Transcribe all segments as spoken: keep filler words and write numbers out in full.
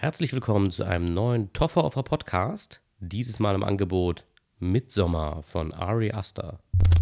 Herzlich willkommen zu einem neuen Toffer Offer Podcast. Dieses Mal im Angebot Midsommar von Ari Aster.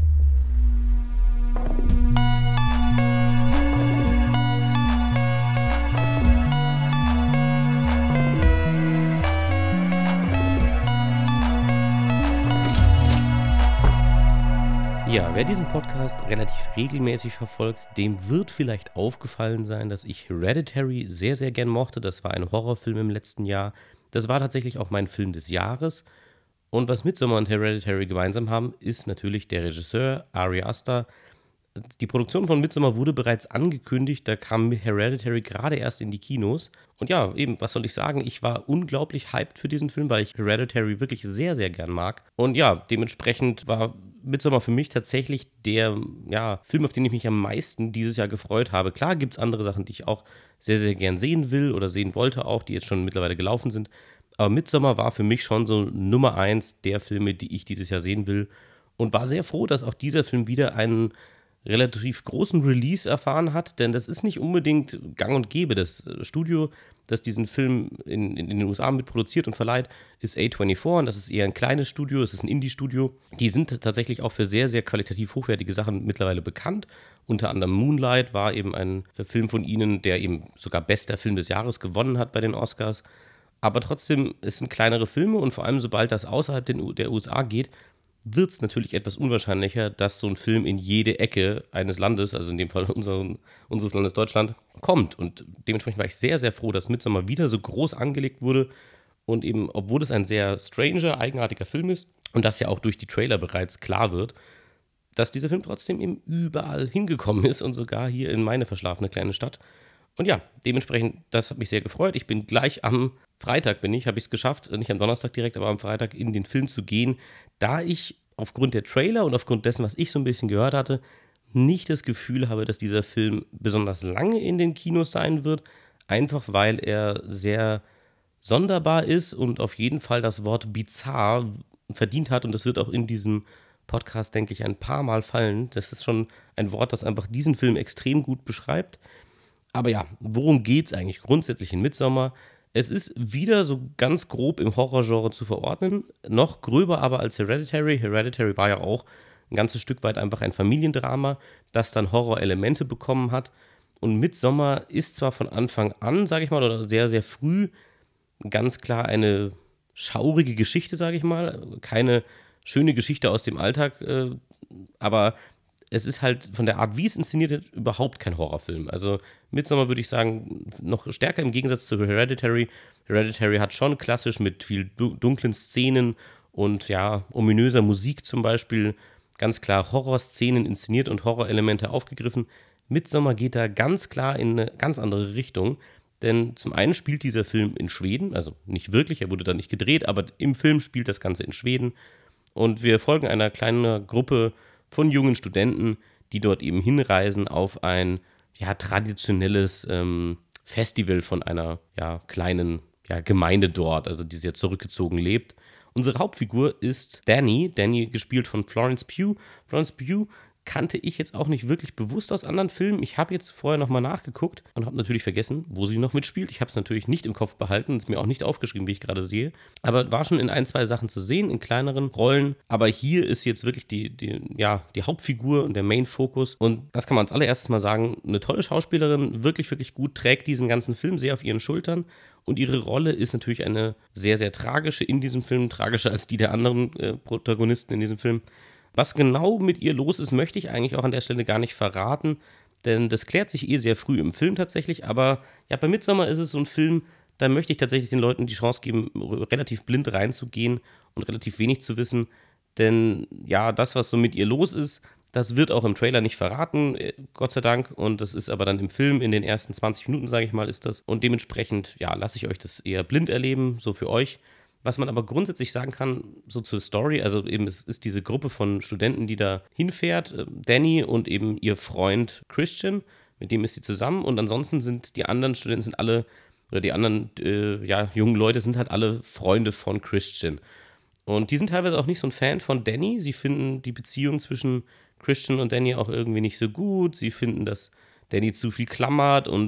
Ja, wer diesen Podcast relativ regelmäßig verfolgt, dem wird vielleicht aufgefallen sein, dass ich Hereditary sehr, sehr gern mochte. Das war ein Horrorfilm im letzten Jahr. Das war tatsächlich auch mein Film des Jahres. Und was Midsommar und Hereditary gemeinsam haben, ist natürlich der Regisseur Ari Aster. Die Produktion von Midsommar wurde bereits angekündigt, da kam Hereditary gerade erst in die Kinos. Und ja, eben, was soll ich sagen, ich war unglaublich hyped für diesen Film, weil ich Hereditary wirklich sehr, sehr gern mag. Und ja, dementsprechend war Midsommar für mich tatsächlich der ja, Film, auf den ich mich am meisten dieses Jahr gefreut habe. Klar gibt es andere Sachen, die ich auch sehr, sehr gern sehen will oder sehen wollte auch, die jetzt schon mittlerweile gelaufen sind. Aber Midsommar war für mich schon so Nummer eins der Filme, die ich dieses Jahr sehen will. Und war sehr froh, dass auch dieser Film wieder einen relativ großen Release erfahren hat, denn das ist nicht unbedingt gang und gäbe. Das Studio, das diesen Film in, in den U S A mitproduziert und verleiht, ist A vierundzwanzig und das ist eher ein kleines Studio, es ist ein Indie-Studio. Die sind tatsächlich auch für sehr, sehr qualitativ hochwertige Sachen mittlerweile bekannt. Unter anderem Moonlight war eben ein Film von ihnen, der eben sogar bester Film des Jahres gewonnen hat bei den Oscars. Aber trotzdem, es sind kleinere Filme und vor allem, sobald das außerhalb der U S A geht, wird es natürlich etwas unwahrscheinlicher, dass so ein Film in jede Ecke eines Landes, also in dem Fall unseren, unseres Landes Deutschland, kommt. Und dementsprechend war ich sehr, sehr froh, dass Midsommar wieder so groß angelegt wurde. Und eben, obwohl es ein sehr stranger, eigenartiger Film ist und das ja auch durch die Trailer bereits klar wird, dass dieser Film trotzdem eben überall hingekommen ist und sogar hier in meine verschlafene kleine Stadt. Und ja, dementsprechend, das hat mich sehr gefreut. Ich bin gleich am Freitag, bin ich, habe ich es geschafft, nicht am Donnerstag direkt, aber am Freitag in den Film zu gehen, da ich aufgrund der Trailer und aufgrund dessen, was ich so ein bisschen gehört hatte, nicht das Gefühl habe, dass dieser Film besonders lange in den Kinos sein wird, einfach weil er sehr sonderbar ist und auf jeden Fall das Wort bizarr verdient hat und das wird auch in diesem Podcast, denke ich, ein paar Mal fallen. Das ist schon ein Wort, das einfach diesen Film extrem gut beschreibt. Aber ja, worum geht es eigentlich grundsätzlich in Midsommar? Es ist wieder so ganz grob im Horrorgenre zu verordnen, noch gröber aber als Hereditary. Hereditary war ja auch ein ganzes Stück weit einfach ein Familiendrama, das dann Horrorelemente bekommen hat. Und Midsommar ist zwar von Anfang an, sage ich mal, oder sehr, sehr früh ganz klar eine schaurige Geschichte, sage ich mal. Keine schöne Geschichte aus dem Alltag, äh, aber es ist halt von der Art, wie es inszeniert wird, überhaupt kein Horrorfilm. Also Midsommar würde ich sagen, noch stärker im Gegensatz zu Hereditary. Hereditary hat schon klassisch mit viel dunklen Szenen und ja, ominöser Musik zum Beispiel ganz klar Horrorszenen inszeniert und Horrorelemente aufgegriffen. Midsommar geht da ganz klar in eine ganz andere Richtung. Denn zum einen spielt dieser Film in Schweden, also nicht wirklich, er wurde da nicht gedreht, aber im Film spielt das Ganze in Schweden. Und wir folgen einer kleinen Gruppe von jungen Studenten, die dort eben hinreisen auf ein ja, traditionelles ähm, Festival von einer ja, kleinen ja, Gemeinde dort, also die sehr zurückgezogen lebt. Unsere Hauptfigur ist Danny, Danny gespielt von Florence Pugh. Florence Pugh kannte ich jetzt auch nicht wirklich bewusst aus anderen Filmen. Ich habe jetzt vorher nochmal nachgeguckt und habe natürlich vergessen, wo sie noch mitspielt. Ich habe es natürlich nicht im Kopf behalten, ist mir auch nicht aufgeschrieben, wie ich gerade sehe. Aber war schon in ein, zwei Sachen zu sehen, in kleineren Rollen. Aber hier ist jetzt wirklich die, die, ja, die Hauptfigur und der Main-Fokus. Und das kann man als allererstes mal sagen, eine tolle Schauspielerin, wirklich, wirklich gut, trägt diesen ganzen Film sehr auf ihren Schultern. Und ihre Rolle ist natürlich eine sehr, sehr tragische in diesem Film, tragischer als die der anderen äh, Protagonisten in diesem Film. Was genau mit ihr los ist, möchte ich eigentlich auch an der Stelle gar nicht verraten, denn das klärt sich eh sehr früh im Film tatsächlich, aber ja, bei Midsommar ist es so ein Film, da möchte ich tatsächlich den Leuten die Chance geben, relativ blind reinzugehen und relativ wenig zu wissen, denn ja, das, was so mit ihr los ist, das wird auch im Trailer nicht verraten, Gott sei Dank, und das ist aber dann im Film in den ersten zwanzig Minuten, sage ich mal, ist das, und dementsprechend, ja, lasse ich euch das eher blind erleben, so für euch. Was man aber grundsätzlich sagen kann, so zur Story, also eben es ist diese Gruppe von Studenten, die da hinfährt, Danny und eben ihr Freund Christian, mit dem ist sie zusammen und ansonsten sind die anderen Studenten sind alle, oder die anderen äh, ja, jungen Leute sind halt alle Freunde von Christian. Und die sind teilweise auch nicht so ein Fan von Danny, sie finden die Beziehung zwischen Christian und Danny auch irgendwie nicht so gut, sie finden, dass Danny zu viel klammert und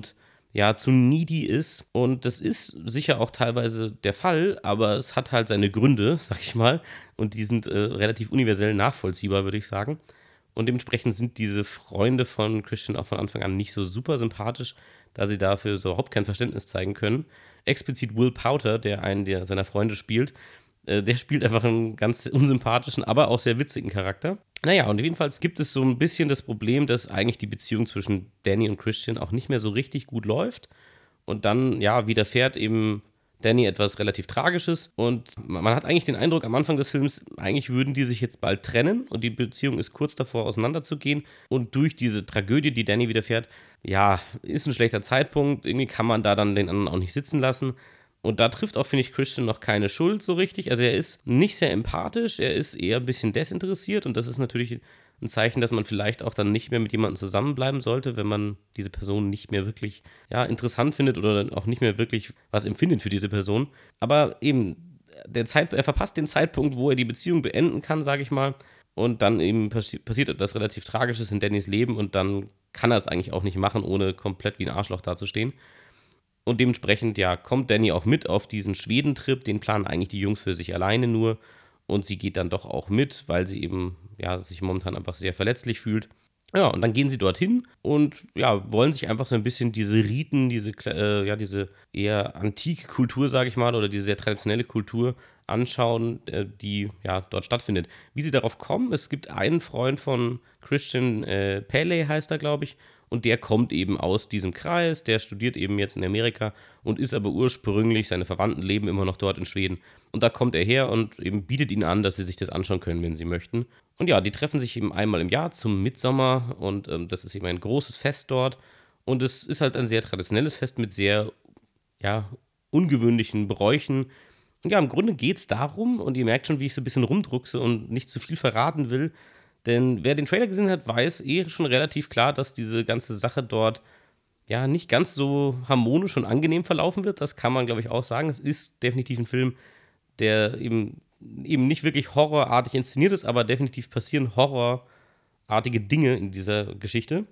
ja, zu needy ist. Und das ist sicher auch teilweise der Fall, aber es hat halt seine Gründe, sag ich mal. Und die sind äh, relativ universell nachvollziehbar, würde ich sagen. Und dementsprechend sind diese Freunde von Christian auch von Anfang an nicht so super sympathisch, da sie dafür so überhaupt kein Verständnis zeigen können. Explizit Will Powter, der einen der seiner Freunde spielt, äh, der spielt einfach einen ganz unsympathischen, aber auch sehr witzigen Charakter. Naja, und jedenfalls gibt es so ein bisschen das Problem, dass eigentlich die Beziehung zwischen Danny und Christian auch nicht mehr so richtig gut läuft. Und dann, ja, widerfährt eben Danny etwas relativ Tragisches. Und man hat eigentlich den Eindruck am Anfang des Films, eigentlich würden die sich jetzt bald trennen und die Beziehung ist kurz davor auseinanderzugehen. Und durch diese Tragödie, die Danny widerfährt, ja, ist ein schlechter Zeitpunkt. Irgendwie kann man da dann den anderen auch nicht sitzen lassen. Und da trifft auch, finde ich, Christian noch keine Schuld so richtig. Also er ist nicht sehr empathisch, er ist eher ein bisschen desinteressiert und das ist natürlich ein Zeichen, dass man vielleicht auch dann nicht mehr mit jemandem zusammenbleiben sollte, wenn man diese Person nicht mehr wirklich, ja, interessant findet oder dann auch nicht mehr wirklich was empfindet für diese Person. Aber eben, der Zeit, er verpasst den Zeitpunkt, wo er die Beziehung beenden kann, sage ich mal. Und dann eben passi passiert etwas relativ Tragisches in Dannys Leben und dann kann er es eigentlich auch nicht machen, ohne komplett wie ein Arschloch dazustehen. Und dementsprechend, ja, kommt Danny auch mit auf diesen Schwedentrip. Den planen eigentlich die Jungs für sich alleine nur. Und sie geht dann doch auch mit, weil sie eben, ja, sich momentan einfach sehr verletzlich fühlt. Ja, und dann gehen sie dorthin und ja, wollen sich einfach so ein bisschen diese Riten, diese, äh, ja, diese eher antike Kultur, sage ich mal, oder diese sehr traditionelle Kultur anschauen, äh, die ja dort stattfindet. Wie sie darauf kommen, es gibt einen Freund von Christian, äh, Pele heißt er, glaube ich, und der kommt eben aus diesem Kreis, der studiert eben jetzt in Amerika und ist aber ursprünglich, seine Verwandten leben immer noch dort in Schweden. Und da kommt er her und eben bietet ihnen an, dass sie sich das anschauen können, wenn sie möchten. Und ja, die treffen sich eben einmal im Jahr zum Mitsommer und ähm, das ist eben ein großes Fest dort. Und es ist halt ein sehr traditionelles Fest mit sehr, ja, ungewöhnlichen Bräuchen. Und ja, im Grunde geht es darum, und ihr merkt schon, wie ich so ein bisschen rumdruckse und nicht zu viel verraten will, denn wer den Trailer gesehen hat, weiß eh schon relativ klar, dass diese ganze Sache dort ja nicht ganz so harmonisch und angenehm verlaufen wird. Das kann man, glaube ich, auch sagen. Es ist definitiv ein Film, der eben, eben nicht wirklich horrorartig inszeniert ist, aber definitiv passieren horrorartige Dinge in dieser Geschichte.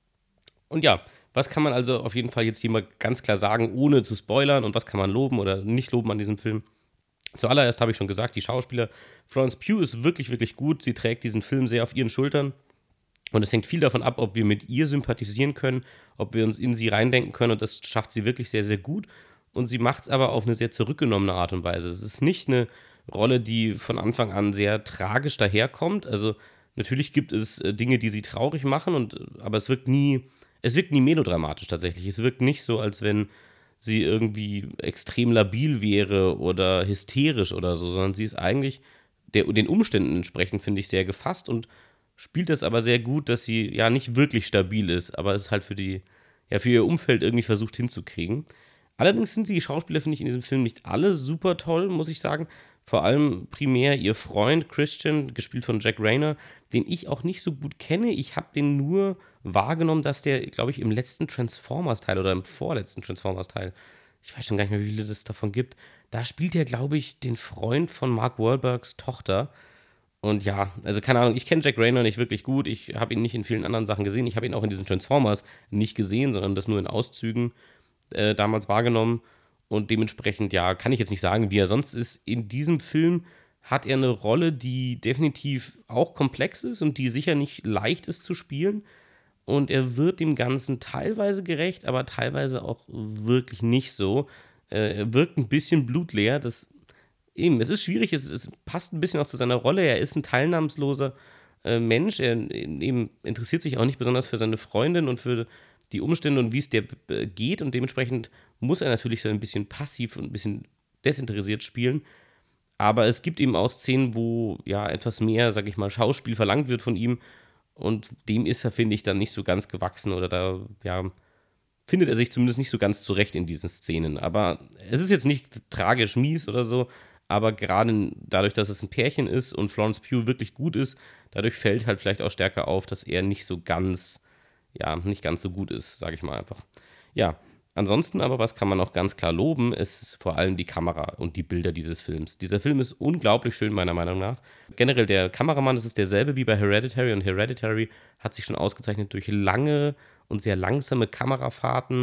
Und ja, was kann man also auf jeden Fall jetzt hier mal ganz klar sagen, ohne zu spoilern und was kann man loben oder nicht loben an diesem Film? Zuallererst habe ich schon gesagt, die Schauspieler, Florence Pugh ist wirklich, wirklich gut. Sie trägt diesen Film sehr auf ihren Schultern. Und es hängt viel davon ab, ob wir mit ihr sympathisieren können, ob wir uns in sie reindenken können. Und das schafft sie wirklich sehr, sehr gut. Und sie macht es aber auf eine sehr zurückgenommene Art und Weise. Es ist nicht eine Rolle, die von Anfang an sehr tragisch daherkommt. Also natürlich gibt es äh, Dinge, die sie traurig machen, und, aber es wirkt nie, es wirkt nie melodramatisch tatsächlich. Es wirkt nicht so, als wenn sie irgendwie extrem labil wäre oder hysterisch oder so, sondern sie ist eigentlich der, den Umständen entsprechend, finde ich, sehr gefasst und spielt das aber sehr gut, dass sie ja nicht wirklich stabil ist, aber es halt für die, ja, für ihr Umfeld irgendwie versucht hinzukriegen. Allerdings sind die Schauspieler, finde ich, in diesem Film nicht alle super toll, muss ich sagen. Vor allem primär ihr Freund Christian, gespielt von Jack Rayner, den ich auch nicht so gut kenne. Ich habe den nur wahrgenommen, dass der, glaube ich, im letzten Transformers-Teil oder im vorletzten Transformers-Teil, ich weiß schon gar nicht mehr, wie viele es davon gibt, da spielt er, glaube ich, den Freund von Mark Wahlbergs Tochter. Und ja, also keine Ahnung, ich kenne Jack Rayner nicht wirklich gut. Ich habe ihn nicht in vielen anderen Sachen gesehen. Ich habe ihn auch in diesen Transformers nicht gesehen, sondern das nur in Auszügen äh, damals wahrgenommen. Und dementsprechend, ja, kann ich jetzt nicht sagen, wie er sonst ist. In diesem Film hat er eine Rolle, die definitiv auch komplex ist und die sicher nicht leicht ist zu spielen. Und er wird dem Ganzen teilweise gerecht, aber teilweise auch wirklich nicht so. Äh, er wirkt ein bisschen blutleer. Das eben, es ist schwierig, es, es passt ein bisschen auch zu seiner Rolle. Er ist ein teilnahmsloser äh, Mensch. Er eben interessiert sich auch nicht besonders für seine Freundin und für die Umstände und wie es der äh, geht. Und dementsprechend muss er natürlich so ein bisschen passiv und ein bisschen desinteressiert spielen. Aber es gibt eben auch Szenen, wo ja etwas mehr, sag ich mal, Schauspiel verlangt wird von ihm. Und dem ist er, finde ich, dann nicht so ganz gewachsen oder da, ja, findet er sich zumindest nicht so ganz zurecht in diesen Szenen. Aber es ist jetzt nicht tragisch mies oder so, aber gerade dadurch, dass es ein Pärchen ist und Florence Pugh wirklich gut ist, dadurch fällt halt vielleicht auch stärker auf, dass er nicht so ganz, ja, nicht ganz so gut ist, sage ich mal einfach. Ja, ansonsten aber, was kann man auch ganz klar loben, ist vor allem die Kamera und die Bilder dieses Films. Dieser Film ist unglaublich schön, meiner Meinung nach. Generell der Kameramann, das ist derselbe wie bei Hereditary, und Hereditary hat sich schon ausgezeichnet durch lange und sehr langsame Kamerafahrten,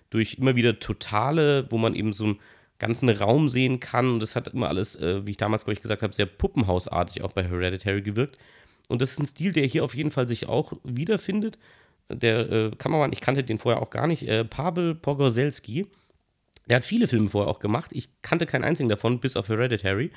durch immer wieder Totale, wo man eben so einen ganzen Raum sehen kann. Und das hat immer alles, äh, wie ich damals, glaube ich, gesagt habe, sehr puppenhausartig auch bei Hereditary gewirkt. Und das ist ein Stil, der hier auf jeden Fall sich auch wiederfindet. Der äh, Kameramann, ich kannte den vorher auch gar nicht, äh, Paweł Pogorzelski, der hat viele Filme vorher auch gemacht. Ich kannte keinen einzigen davon, bis auf Hereditary.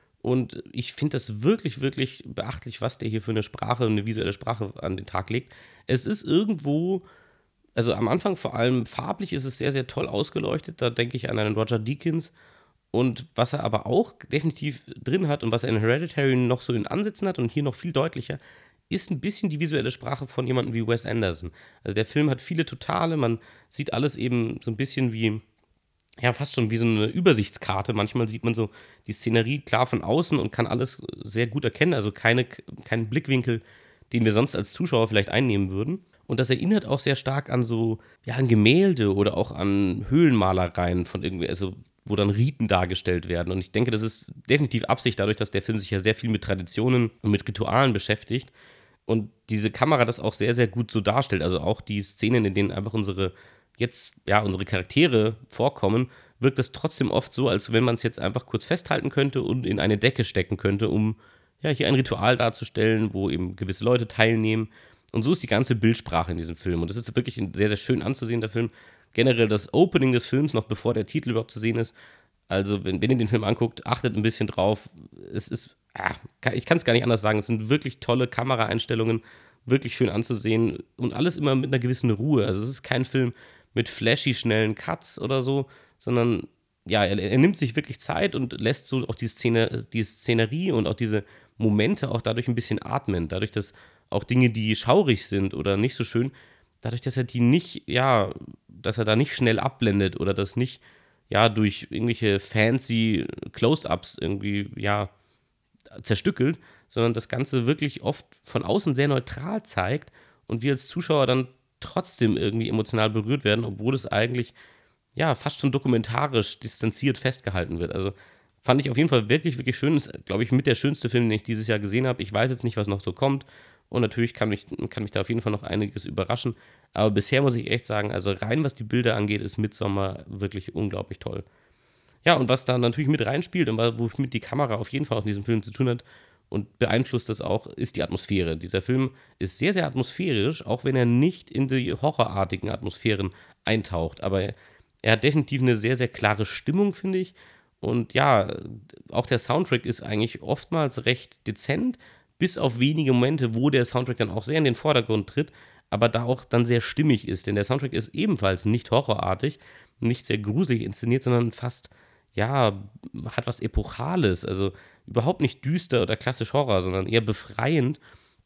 Und ich finde das wirklich, wirklich beachtlich, was der hier für eine Sprache, eine visuelle Sprache an den Tag legt. Es ist irgendwo, also am Anfang vor allem farblich ist es sehr, sehr toll ausgeleuchtet. Da denke ich an einen Roger Deakins. Und was er aber auch definitiv drin hat und was er in Hereditary noch so in Ansätzen hat und hier noch viel deutlicher, ist ein bisschen die visuelle Sprache von jemandem wie Wes Anderson. Also der Film hat viele Totale, man sieht alles eben so ein bisschen wie, ja, fast schon wie so eine Übersichtskarte. Manchmal sieht man so die Szenerie klar von außen und kann alles sehr gut erkennen, also keine, keinen Blickwinkel, den wir sonst als Zuschauer vielleicht einnehmen würden. Und das erinnert auch sehr stark an so, ja, an Gemälde oder auch an Höhlenmalereien von irgendwie, also wo dann Riten dargestellt werden. Und ich denke, das ist definitiv Absicht, dadurch, dass der Film sich ja sehr viel mit Traditionen und mit Ritualen beschäftigt. Und diese Kamera das auch sehr, sehr gut so darstellt. Also auch die Szenen, in denen einfach unsere, jetzt, ja, unsere Charaktere vorkommen, wirkt das trotzdem oft so, als wenn man es jetzt einfach kurz festhalten könnte und in eine Decke stecken könnte, um ja hier ein Ritual darzustellen, wo eben gewisse Leute teilnehmen. Und so ist die ganze Bildsprache in diesem Film. Und das ist wirklich ein sehr, sehr schön anzusehender Film. Generell das Opening des Films, noch bevor der Titel überhaupt zu sehen ist. Also, wenn, wenn ihr den Film anguckt, achtet ein bisschen drauf. Es ist, ah, ich kann es gar nicht anders sagen, es sind wirklich tolle Kameraeinstellungen, wirklich schön anzusehen und alles immer mit einer gewissen Ruhe. Also, es ist kein Film mit flashy, schnellen Cuts oder so, sondern ja, er, er nimmt sich wirklich Zeit und lässt so auch die Szene, die Szenerie und auch diese Momente auch dadurch ein bisschen atmen. Dadurch, dass auch Dinge, die schaurig sind oder nicht so schön, dadurch, dass er die nicht, ja, dass er da nicht schnell abblendet oder das nicht, ja, durch irgendwelche fancy Close-Ups irgendwie, ja, zerstückelt, sondern das Ganze wirklich oft von außen sehr neutral zeigt und wir als Zuschauer dann trotzdem irgendwie emotional berührt werden, obwohl es eigentlich, ja, fast schon dokumentarisch distanziert festgehalten wird. Also fand ich auf jeden Fall wirklich, wirklich schön. Ist, glaube ich, mit der schönste Film, den ich dieses Jahr gesehen habe. Ich weiß jetzt nicht, was noch so kommt. Und natürlich kann mich, kann mich da auf jeden Fall noch einiges überraschen. Aber bisher muss ich echt sagen, also rein was die Bilder angeht, ist Midsommar wirklich unglaublich toll. Ja, und was da natürlich mit reinspielt und womit die Kamera auf jeden Fall auch in diesem Film zu tun hat und beeinflusst das auch, ist die Atmosphäre. Dieser Film ist sehr, sehr atmosphärisch, auch wenn er nicht in die horrorartigen Atmosphären eintaucht. Aber er, er hat definitiv eine sehr, sehr klare Stimmung, finde ich. Und ja, auch der Soundtrack ist eigentlich oftmals recht dezent, bis auf wenige Momente, wo der Soundtrack dann auch sehr in den Vordergrund tritt, aber da auch dann sehr stimmig ist. Denn der Soundtrack ist ebenfalls nicht horrorartig, nicht sehr gruselig inszeniert, sondern fast, ja, hat was Epochales. Also überhaupt nicht düster oder klassisch Horror, sondern eher befreiend.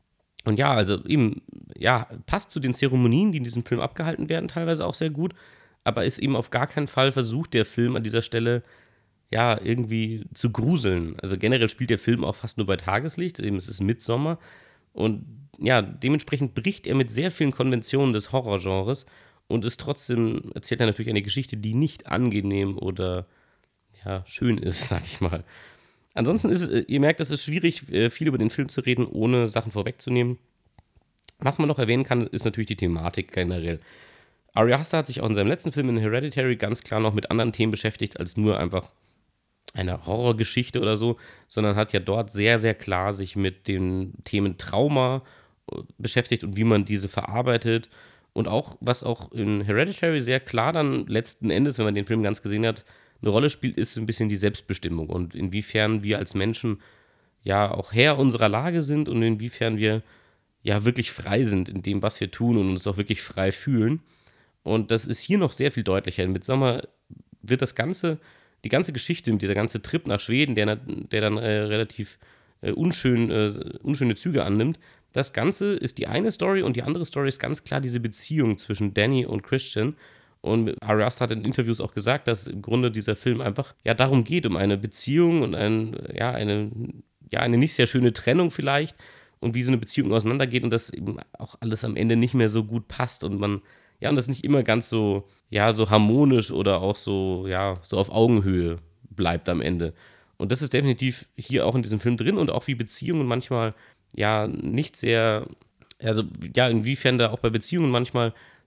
Und ja, also eben, ja, passt zu den Zeremonien, die in diesem Film abgehalten werden, teilweise auch sehr gut, aber ist eben auf gar keinen Fall versucht, der Film an dieser Stelle ja, irgendwie zu gruseln. Also generell spielt der Film auch fast nur bei Tageslicht, eben es ist Midsommar und ja, dementsprechend bricht er mit sehr vielen Konventionen des Horrorgenres und ist trotzdem, erzählt er natürlich eine Geschichte, die nicht angenehm oder ja, schön ist, sag ich mal. Ansonsten ist es, ihr merkt, es ist schwierig, äh, viel über den Film zu reden, ohne Sachen vorwegzunehmen. Was man noch erwähnen kann, ist natürlich die Thematik generell. Ari Aster hat sich auch in seinem letzten Film in Hereditary ganz klar noch mit anderen Themen beschäftigt, als nur einfach eine Horrorgeschichte oder so, sondern hat ja dort sehr, sehr klar sich mit den Themen Trauma äh, beschäftigt und wie man diese verarbeitet. Und auch, was auch in Hereditary sehr klar dann letzten Endes, wenn man den Film ganz gesehen hat, eine Rolle spielt, ist ein bisschen die Selbstbestimmung und inwiefern wir als Menschen ja auch Herr unserer Lage sind und inwiefern wir ja wirklich frei sind in dem, was wir tun und uns auch wirklich frei fühlen. Und das ist hier noch sehr viel deutlicher. In Midsommar wird das Ganze, die ganze Geschichte, dieser ganze Trip nach Schweden, der, der dann äh, relativ äh, unschön, äh, unschöne Züge annimmt, das Ganze ist die eine Story und die andere Story ist ganz klar diese Beziehung zwischen Danny und Christian. Und Ari Aster hat in Interviews auch gesagt, dass im Grunde dieser Film einfach ja darum geht, um eine Beziehung und ein, ja, eine, ja, eine nicht sehr schöne Trennung vielleicht und wie so eine Beziehung auseinandergeht und dass eben auch alles am Ende nicht mehr so gut passt und man, ja, und das nicht immer ganz so, ja, so harmonisch oder auch so, ja, so auf Augenhöhe bleibt am Ende. Und das ist definitiv hier auch in diesem Film drin und auch wie Beziehungen manchmal, ja, nicht sehr, also, ja, inwiefern da auch bei Beziehungen manchmal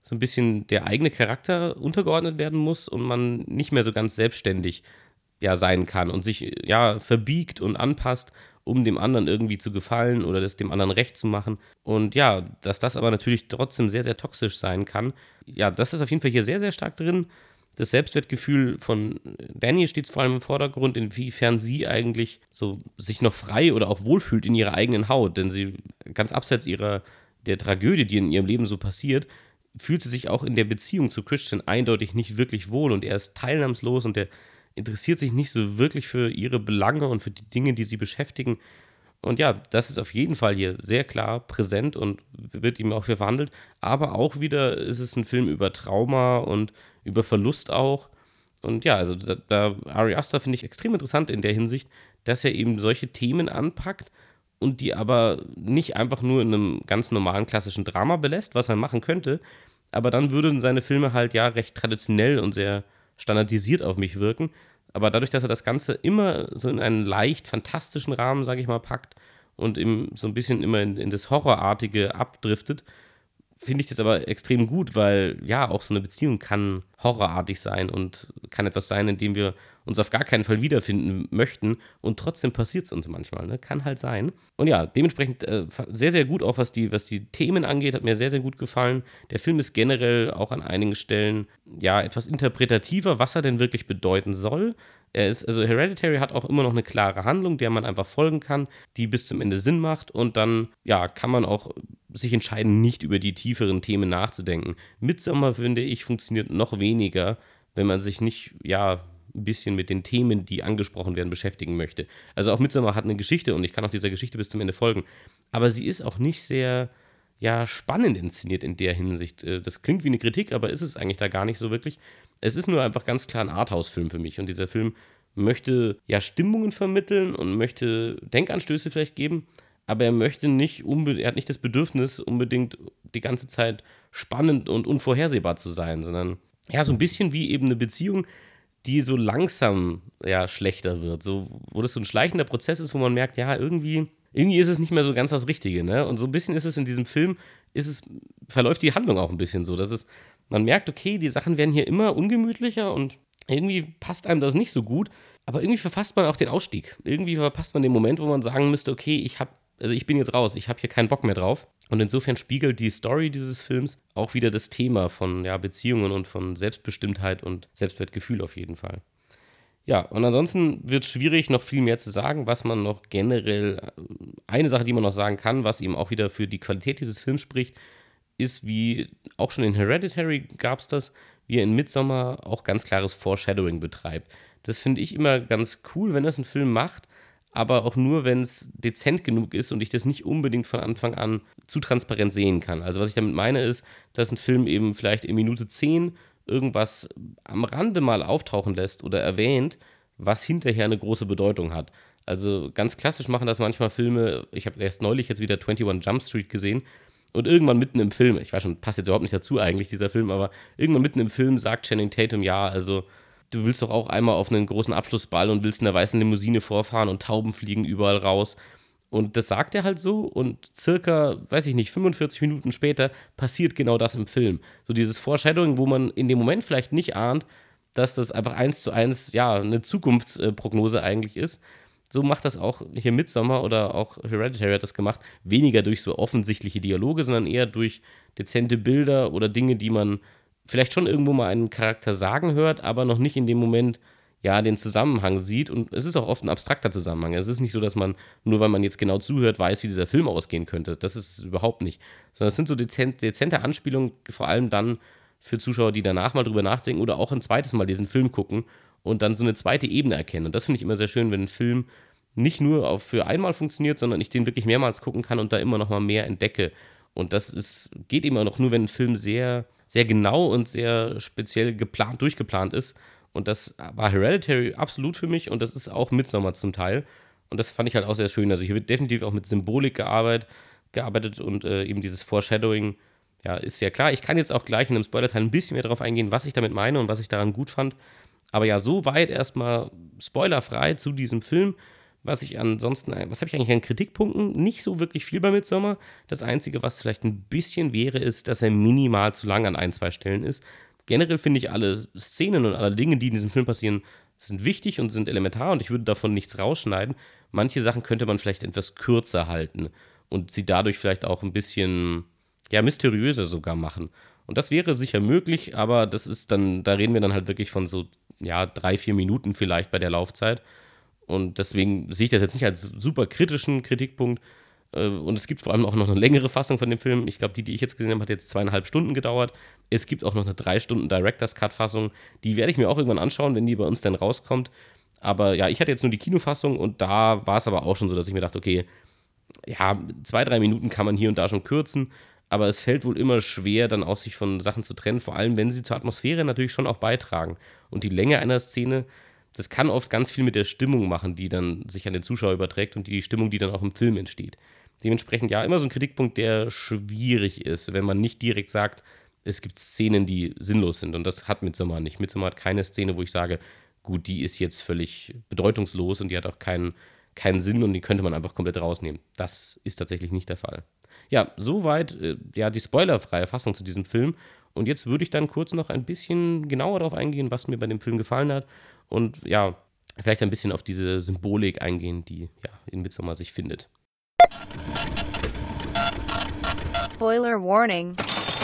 so ein bisschen der eigene Charakter untergeordnet werden muss und man nicht mehr so ganz selbstständig ja sein kann und sich ja verbiegt und anpasst, um dem anderen irgendwie zu gefallen oder das dem anderen recht zu machen. Und ja, dass das aber natürlich trotzdem sehr, sehr toxisch sein kann. Ja, das ist auf jeden Fall hier sehr, sehr stark drin. Das Selbstwertgefühl von Dani steht vor allem im Vordergrund, inwiefern sie eigentlich so sich noch frei oder auch wohlfühlt in ihrer eigenen Haut. Denn sie, ganz abseits ihrer, der Tragödie, die in ihrem Leben so passiert, fühlt sie sich auch in der Beziehung zu Christian eindeutig nicht wirklich wohl und er ist teilnahmslos und er interessiert sich nicht so wirklich für ihre Belange und für die Dinge, die sie beschäftigen. Und ja, das ist auf jeden Fall hier sehr klar präsent und wird ihm auch hier verhandelt. Aber auch wieder ist es ein Film über Trauma und über Verlust auch. Und ja, also da, da Ari Aster finde ich extrem interessant in der Hinsicht, dass er eben solche Themen anpackt und die aber nicht einfach nur in einem ganz normalen klassischen Drama belässt, was er machen könnte. Aber dann würden seine Filme halt ja recht traditionell und sehr standardisiert auf mich wirken. Aber dadurch, dass er das Ganze immer so in einen leicht fantastischen Rahmen, sage ich mal, packt und im, so ein bisschen immer in, in das Horrorartige abdriftet, finde ich das aber extrem gut, weil ja, auch so eine Beziehung kann horrorartig sein und kann etwas sein, in dem wir uns auf gar keinen Fall wiederfinden möchten und trotzdem passiert es uns manchmal, ne? Kann halt sein. Und ja, dementsprechend äh, sehr, sehr gut, auch was die, was die Themen angeht, hat mir sehr, sehr gut gefallen. Der Film ist generell auch an einigen Stellen ja etwas interpretativer, was er denn wirklich bedeuten soll. Er ist, also Hereditary hat auch immer noch eine klare Handlung, der man einfach folgen kann, die bis zum Ende Sinn macht und dann, ja, kann man auch sich entscheiden, nicht über die tieferen Themen nachzudenken. Midsommar, finde ich, funktioniert noch weniger, wenn man sich nicht, ja, ein bisschen mit den Themen, die angesprochen werden, beschäftigen möchte. Also auch Midsommar hat eine Geschichte und ich kann auch dieser Geschichte bis zum Ende folgen. Aber sie ist auch nicht sehr, ja, spannend inszeniert in der Hinsicht. Äh, Das klingt wie eine Kritik, aber ist es eigentlich da gar nicht so wirklich. Es ist nur einfach ganz klar ein Arthouse-Film für mich und dieser Film möchte ja Stimmungen vermitteln und möchte Denkanstöße vielleicht geben, aber er möchte nicht unbedingt, er hat nicht das Bedürfnis, unbedingt die ganze Zeit spannend und unvorhersehbar zu sein, sondern ja, so ein bisschen wie eben eine Beziehung, die so langsam ja schlechter wird, so wo das so ein schleichender Prozess ist, wo man merkt, ja, irgendwie irgendwie ist es nicht mehr so ganz das Richtige, ne? Und so ein bisschen ist es in diesem Film, ist es verläuft die Handlung auch ein bisschen so, dass es man merkt, okay, die Sachen werden hier immer ungemütlicher und irgendwie passt einem das nicht so gut, aber irgendwie verpasst man auch den Ausstieg. Irgendwie verpasst man den Moment, wo man sagen müsste, okay, ich habe also ich bin jetzt raus, ich habe hier keinen Bock mehr drauf. Und insofern spiegelt die Story dieses Films auch wieder das Thema von ja, Beziehungen und von Selbstbestimmtheit und Selbstwertgefühl auf jeden Fall. Ja, und ansonsten wird es schwierig, noch viel mehr zu sagen, was man noch generell, äh, eine Sache, die man noch sagen kann, was eben auch wieder für die Qualität dieses Films spricht, ist, wie auch schon in Hereditary gab es das, wie er in Midsommar auch ganz klares Foreshadowing betreibt. Das finde ich immer ganz cool, wenn das ein Film macht, aber auch nur, wenn es dezent genug ist und ich das nicht unbedingt von Anfang an zu transparent sehen kann. Also was ich damit meine ist, dass ein Film eben vielleicht in Minute zehn irgendwas am Rande mal auftauchen lässt oder erwähnt, was hinterher eine große Bedeutung hat. Also ganz klassisch machen das manchmal Filme, ich habe erst neulich jetzt wieder einundzwanzig Jump Street gesehen und irgendwann mitten im Film, ich weiß schon, passt jetzt überhaupt nicht dazu eigentlich, dieser Film, aber irgendwann mitten im Film sagt Channing Tatum, ja, also du willst doch auch einmal auf einen großen Abschlussball und willst in der weißen Limousine vorfahren und Tauben fliegen überall raus. Und das sagt er halt so und circa, weiß ich nicht, fünfundvierzig Minuten später passiert genau das im Film. So dieses Foreshadowing, wo man in dem Moment vielleicht nicht ahnt, dass das einfach eins zu eins, ja, eine Zukunftsprognose eigentlich ist. So macht das auch hier Midsommar oder auch Hereditary hat das gemacht. Weniger durch so offensichtliche Dialoge, sondern eher durch dezente Bilder oder Dinge, die man vielleicht schon irgendwo mal einen Charakter sagen hört, aber noch nicht in dem Moment ja den Zusammenhang sieht. Und es ist auch oft ein abstrakter Zusammenhang. Es ist nicht so, dass man, nur weil man jetzt genau zuhört, weiß, wie dieser Film ausgehen könnte. Das ist es überhaupt nicht. Sondern es sind so dezent, dezente Anspielungen, vor allem dann für Zuschauer, die danach mal drüber nachdenken oder auch ein zweites Mal diesen Film gucken und dann so eine zweite Ebene erkennen. Und das finde ich immer sehr schön, wenn ein Film nicht nur auf für einmal funktioniert, sondern ich den wirklich mehrmals gucken kann und da immer noch mal mehr entdecke. Und das ist, geht immer noch nur, wenn ein Film sehr, sehr genau und sehr speziell geplant, durchgeplant ist. Und das war Hereditary absolut für mich und das ist auch Midsommar zum Teil. Und das fand ich halt auch sehr schön. Also hier wird definitiv auch mit Symbolik gearbeitet, gearbeitet und äh, eben dieses Foreshadowing, ja, ist sehr klar. Ich kann jetzt auch gleich in einem Spoiler-Teil ein bisschen mehr darauf eingehen, was ich damit meine und was ich daran gut fand. Aber ja, so weit erstmal spoilerfrei zu diesem Film. Was ich ansonsten, was habe ich eigentlich an Kritikpunkten? Nicht so wirklich viel bei Midsommar. Das Einzige, was vielleicht ein bisschen wäre, ist, dass er minimal zu lang an ein, zwei Stellen ist. Generell finde ich, alle Szenen und alle Dinge, die in diesem Film passieren, sind wichtig und sind elementar und ich würde davon nichts rausschneiden. Manche Sachen könnte man vielleicht etwas kürzer halten und sie dadurch vielleicht auch ein bisschen, ja, mysteriöser sogar machen. Und das wäre sicher möglich, aber das ist dann, da reden wir dann halt wirklich von so, ja, drei, vier Minuten vielleicht bei der Laufzeit. Und deswegen sehe ich das jetzt nicht als super kritischen Kritikpunkt. Äh, Und es gibt vor allem auch noch eine längere Fassung von dem Film. Ich glaube, die, die ich jetzt gesehen habe, hat jetzt zweieinhalb Stunden gedauert. Es gibt auch noch eine drei Stunden Director's Cut-Fassung. Die werde ich mir auch irgendwann anschauen, wenn die bei uns dann rauskommt. Aber ja, ich hatte jetzt nur die Kinofassung und da war es aber auch schon so, dass ich mir dachte, okay, ja, zwei, drei Minuten kann man hier und da schon kürzen. Aber es fällt wohl immer schwer, dann auch sich von Sachen zu trennen, vor allem wenn sie zur Atmosphäre natürlich schon auch beitragen. Und die Länge einer Szene, das kann oft ganz viel mit der Stimmung machen, die dann sich an den Zuschauer überträgt und die Stimmung, die dann auch im Film entsteht. Dementsprechend ja immer so ein Kritikpunkt, der schwierig ist, wenn man nicht direkt sagt, es gibt Szenen, die sinnlos sind. Und das hat Midsommar nicht. Midsommar hat keine Szene, wo ich sage, gut, die ist jetzt völlig bedeutungslos und die hat auch keinen, keinen Sinn und die könnte man einfach komplett rausnehmen. Das ist tatsächlich nicht der Fall. Ja, soweit äh, ja, die spoilerfreie Fassung zu diesem Film. Und jetzt würde ich dann kurz noch ein bisschen genauer darauf eingehen, was mir bei dem Film gefallen hat. Und ja, vielleicht ein bisschen auf diese Symbolik eingehen, die ja in Midsommar sich findet. Spoiler warning.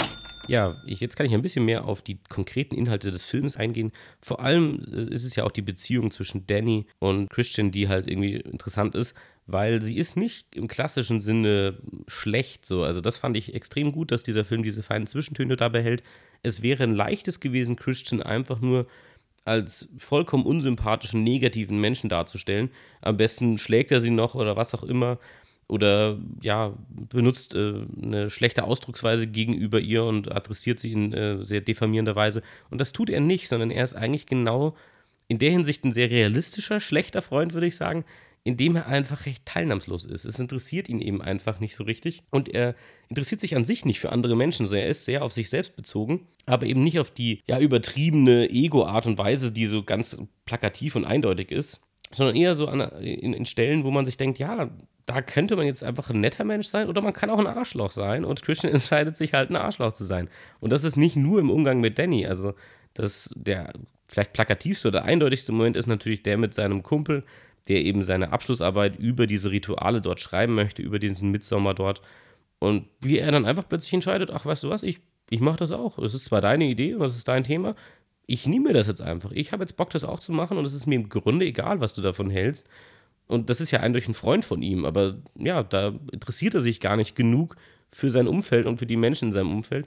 Ja, ich, jetzt kann ich ein bisschen mehr auf die konkreten Inhalte des Films eingehen. Vor allem äh, ist es ja auch die Beziehung zwischen Danny und Christian, die halt irgendwie interessant ist, weil sie ist nicht im klassischen Sinne schlecht so. Also das fand ich extrem gut, dass dieser Film diese feinen Zwischentöne da behält. Es wäre ein leichtes gewesen, Christian einfach nur als vollkommen unsympathischen, negativen Menschen darzustellen. Am besten schlägt er sie noch oder was auch immer. Oder ja, benutzt äh, eine schlechte Ausdrucksweise gegenüber ihr und adressiert sie in äh, sehr diffamierender Weise. Und das tut er nicht, sondern er ist eigentlich genau in der Hinsicht ein sehr realistischer, schlechter Freund, würde ich sagen, indem er einfach recht teilnahmslos ist. Es interessiert ihn eben einfach nicht so richtig. Und er interessiert sich an sich nicht für andere Menschen. So, er ist sehr auf sich selbst bezogen, aber eben nicht auf die ja übertriebene Ego-Art und Weise, die so ganz plakativ und eindeutig ist, sondern eher so an, in, in Stellen, wo man sich denkt, ja, da könnte man jetzt einfach ein netter Mensch sein oder man kann auch ein Arschloch sein und Christian entscheidet sich halt ein Arschloch zu sein. Und das ist nicht nur im Umgang mit Danny, also das, der vielleicht plakativste oder eindeutigste Moment ist natürlich der mit seinem Kumpel, der eben seine Abschlussarbeit über diese Rituale dort schreiben möchte, über diesen Midsommar dort. Und wie er dann einfach plötzlich entscheidet, ach, weißt du was, ich, ich mache das auch. Es ist zwar deine Idee und das ist dein Thema, ich nehme mir das jetzt einfach. Ich habe jetzt Bock, das auch zu machen und es ist mir im Grunde egal, was du davon hältst. Und das ist ja eindeutig ein Freund von ihm, aber ja, da interessiert er sich gar nicht genug für sein Umfeld und für die Menschen in seinem Umfeld,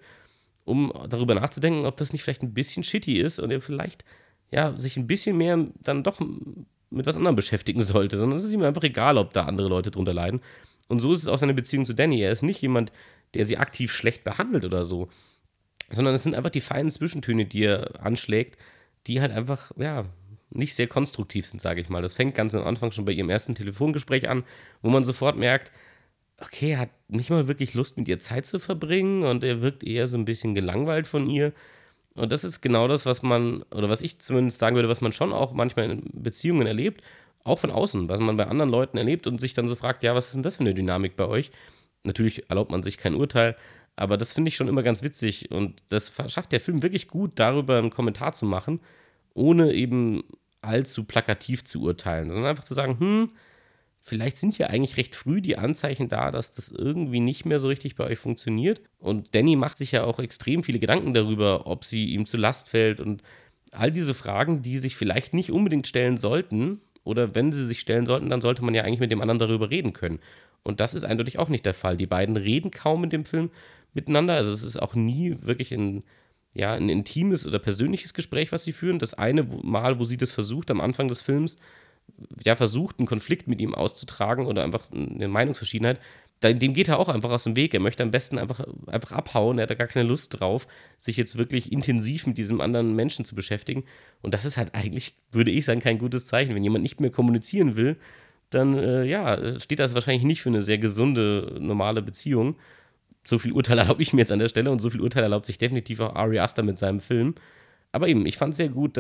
um darüber nachzudenken, ob das nicht vielleicht ein bisschen shitty ist und er vielleicht ja, sich ein bisschen mehr dann doch mit was anderem beschäftigen sollte, sondern es ist ihm einfach egal, ob da andere Leute drunter leiden. Und so ist es auch seine Beziehung zu Danny. Er ist nicht jemand, der sie aktiv schlecht behandelt oder so, sondern es sind einfach die feinen Zwischentöne, die er anschlägt, die halt einfach, ja, nicht sehr konstruktiv sind, sage ich mal. Das fängt ganz am Anfang schon bei ihrem ersten Telefongespräch an, wo man sofort merkt, okay, er hat nicht mal wirklich Lust, mit ihr Zeit zu verbringen und er wirkt eher so ein bisschen gelangweilt von ihr. Und das ist genau das, was man, oder was ich zumindest sagen würde, was man schon auch manchmal in Beziehungen erlebt, auch von außen, was man bei anderen Leuten erlebt und sich dann so fragt, ja, was ist denn das für eine Dynamik bei euch? Natürlich erlaubt man sich kein Urteil, aber das finde ich schon immer ganz witzig und das schafft der Film wirklich gut, darüber einen Kommentar zu machen, ohne eben allzu plakativ zu urteilen, sondern einfach zu sagen, hm, vielleicht sind ja eigentlich recht früh die Anzeichen da, dass das irgendwie nicht mehr so richtig bei euch funktioniert. Und Danny macht sich ja auch extrem viele Gedanken darüber, ob sie ihm zur Last fällt und all diese Fragen, die sich vielleicht nicht unbedingt stellen sollten, oder wenn sie sich stellen sollten, dann sollte man ja eigentlich mit dem anderen darüber reden können. Und das ist eindeutig auch nicht der Fall. Die beiden reden kaum in dem Film miteinander. Also es ist auch nie wirklich ein, ja, ein intimes oder persönliches Gespräch, was sie führen. Das eine Mal, wo sie das versucht, am Anfang des Films, ja, versucht, einen Konflikt mit ihm auszutragen oder einfach eine Meinungsverschiedenheit, dem geht er auch einfach aus dem Weg. Er möchte am besten einfach, einfach abhauen. Er hat da gar keine Lust drauf, sich jetzt wirklich intensiv mit diesem anderen Menschen zu beschäftigen. Und das ist halt eigentlich, würde ich sagen, kein gutes Zeichen. Wenn jemand nicht mehr kommunizieren will, dann äh, ja, steht das wahrscheinlich nicht für eine sehr gesunde, normale Beziehung. So viel Urteil erlaube ich mir jetzt an der Stelle und so viel Urteil erlaubt sich definitiv auch Ari Aster mit seinem Film. Aber eben, ich fand es sehr gut, dass